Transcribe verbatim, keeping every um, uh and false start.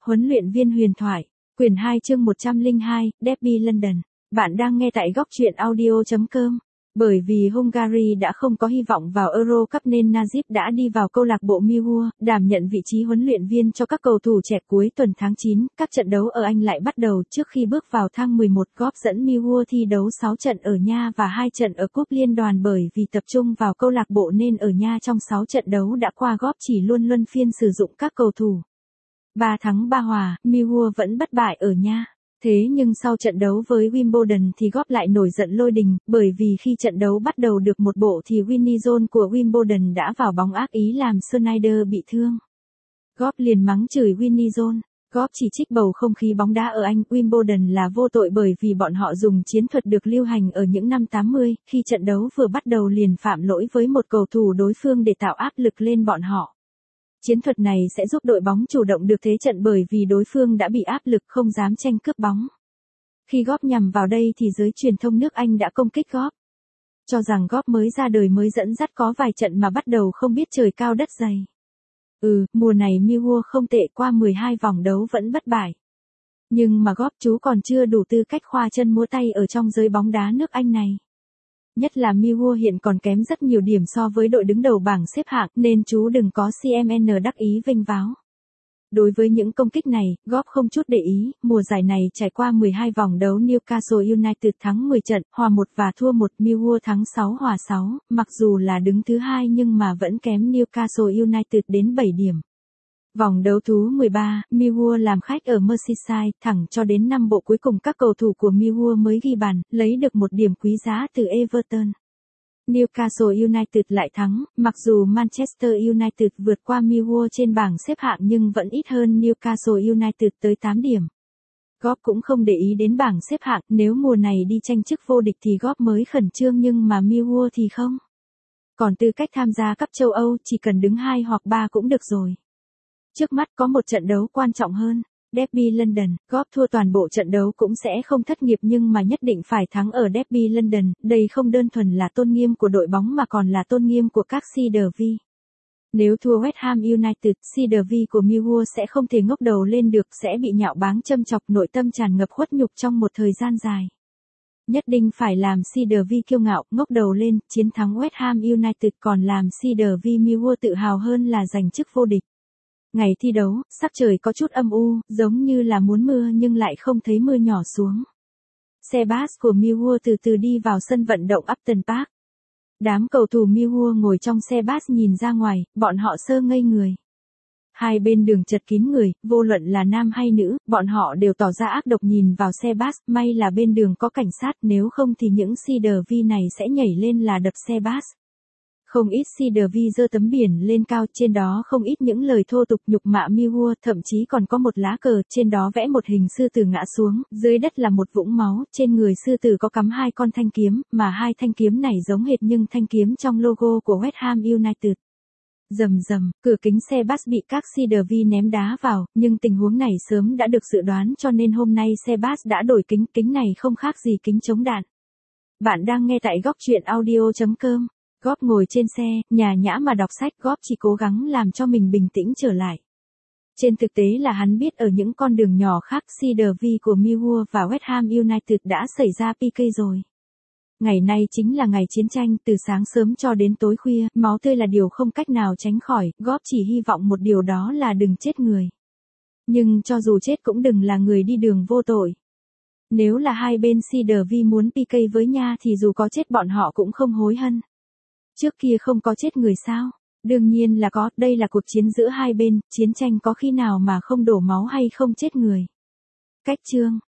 Huấn luyện viên huyền thoại, quyển hai chương một trăm lẻ hai, Derby London. Bạn đang nghe tại góc truyện audio chấm com. Bởi vì Hungary đã không có hy vọng vào Euro Cup nên Najib đã đi vào câu lạc bộ Millwall, đảm nhận vị trí huấn luyện viên cho các cầu thủ trẻ. Cuối tuần tháng chín, các trận đấu ở Anh lại bắt đầu. Trước khi bước vào tháng mười một, Góp dẫn Millwall thi đấu sáu trận ở nhà và hai trận ở cúp liên đoàn. Bởi vì tập trung vào câu lạc bộ nên ở nhà trong sáu trận đấu đã qua, Góp chỉ luôn luân phiên sử dụng các cầu thủ. ba thắng ba hòa, Millwall vẫn bất bại ở nhà. Thế nhưng sau trận đấu với Wimbledon thì Góp lại nổi giận lôi đình, bởi vì khi trận đấu bắt đầu được một bộ thì Winnie Jones của Wimbledon đã vào bóng ác ý làm Snyder bị thương. Góp liền mắng chửi Winnie Jones. Góp chỉ trích bầu không khí bóng đá ở Anh. Wimbledon là vô tội bởi vì bọn họ dùng chiến thuật được lưu hành ở những năm tám mươi, khi trận đấu vừa bắt đầu liền phạm lỗi với một cầu thủ đối phương để tạo áp lực lên bọn họ. Chiến thuật này sẽ giúp đội bóng chủ động được thế trận bởi vì đối phương đã bị áp lực không dám tranh cướp bóng. Khi Góp nhằm vào đây thì giới truyền thông nước Anh đã công kích Góp, cho rằng Góp mới ra đời mới dẫn dắt có vài trận mà bắt đầu không biết trời cao đất dày. Ừ, mùa này Millwall không tệ, qua mười hai vòng đấu vẫn bất bại. Nhưng mà Góp chú còn chưa đủ tư cách khoa chân múa tay ở trong giới bóng đá nước Anh này. Nhất là Millwall hiện còn kém rất nhiều điểm so với đội đứng đầu bảng xếp hạng, nên chú đừng có xê em en đắc ý vênh váo. Đối với những công kích này, Góp không chút để ý. Mùa giải này trải qua mười hai vòng đấu, Newcastle United thắng mười trận, hòa một và thua một, Millwall thắng sáu hòa sáu, mặc dù là đứng thứ hai nhưng mà vẫn kém Newcastle United đến bảy điểm. Vòng đấu thứ mười ba, Millwall làm khách ở Merseyside, thẳng cho đến năm bộ cuối cùng các cầu thủ của Millwall mới ghi bàn, lấy được một điểm quý giá từ Everton. Newcastle United lại thắng, mặc dù Manchester United vượt qua Millwall trên bảng xếp hạng nhưng vẫn ít hơn Newcastle United tới tám điểm. Góp cũng không để ý đến bảng xếp hạng, nếu mùa này đi tranh chức vô địch thì Góp mới khẩn trương nhưng mà Millwall thì không. Còn tư cách tham gia cúp châu Âu chỉ cần đứng hai hoặc ba cũng được rồi. Trước mắt có một trận đấu quan trọng hơn, Derby London. Góp thua toàn bộ trận đấu cũng sẽ không thất nghiệp nhưng mà nhất định phải thắng ở Derby London. Đây không đơn thuần là tôn nghiêm của đội bóng mà còn là tôn nghiêm của các xê đê vê. Nếu thua West Ham United, xê đê vê của Millwall sẽ không thể ngóc đầu lên được, sẽ bị nhạo báng châm chọc, nội tâm tràn ngập khuất nhục trong một thời gian dài. Nhất định phải làm xê đê vê kiêu ngạo, ngóc đầu lên, chiến thắng West Ham United còn làm xê đê vê Millwall tự hào hơn là giành chức vô địch. Ngày thi đấu, sắc trời có chút âm u, giống như là muốn mưa nhưng lại không thấy mưa nhỏ xuống. Xe bus của Millwall từ từ đi vào sân vận động Upton Park. Đám cầu thủ Millwall ngồi trong xe bus nhìn ra ngoài, bọn họ sơ ngây người. Hai bên đường chật kín người, vô luận là nam hay nữ, bọn họ đều tỏ ra ác độc nhìn vào xe bus. May là bên đường có cảnh sát, nếu không thì những xê đê vê này sẽ nhảy lên là đập xe bus. Không ít xê đê vê giơ tấm biển lên cao, trên đó không ít những lời thô tục nhục mạ Millwall, thậm chí còn có một lá cờ, trên đó vẽ một hình sư tử ngã xuống, dưới đất là một vũng máu, trên người sư tử có cắm hai con thanh kiếm, mà hai thanh kiếm này giống hệt nhưng thanh kiếm trong logo của West Ham United. Rầm rầm, cửa kính xe bus bị các xê đê vê ném đá vào, nhưng tình huống này sớm đã được dự đoán cho nên hôm nay xe bus đã đổi kính, kính này không khác gì kính chống đạn. Bạn đang nghe tại góc truyện audio chấm com. Góp ngồi trên xe, nhàn nhã mà đọc sách. Góp chỉ cố gắng làm cho mình bình tĩnh trở lại. Trên thực tế là hắn biết ở những con đường nhỏ khác xê đê vê của Millwall và West Ham United đã xảy ra pê ca rồi. Ngày nay chính là ngày chiến tranh, từ sáng sớm cho đến tối khuya, máu tươi là điều không cách nào tránh khỏi. Góp chỉ hy vọng một điều đó là đừng chết người. Nhưng cho dù chết cũng đừng là người đi đường vô tội. Nếu là hai bên xê đê vê muốn pê ca với nha thì dù có chết bọn họ cũng không hối hận. Trước kia không có chết người sao? Đương nhiên là có, đây là cuộc chiến giữa hai bên, chiến tranh có khi nào mà không đổ máu hay không chết người. Cách chương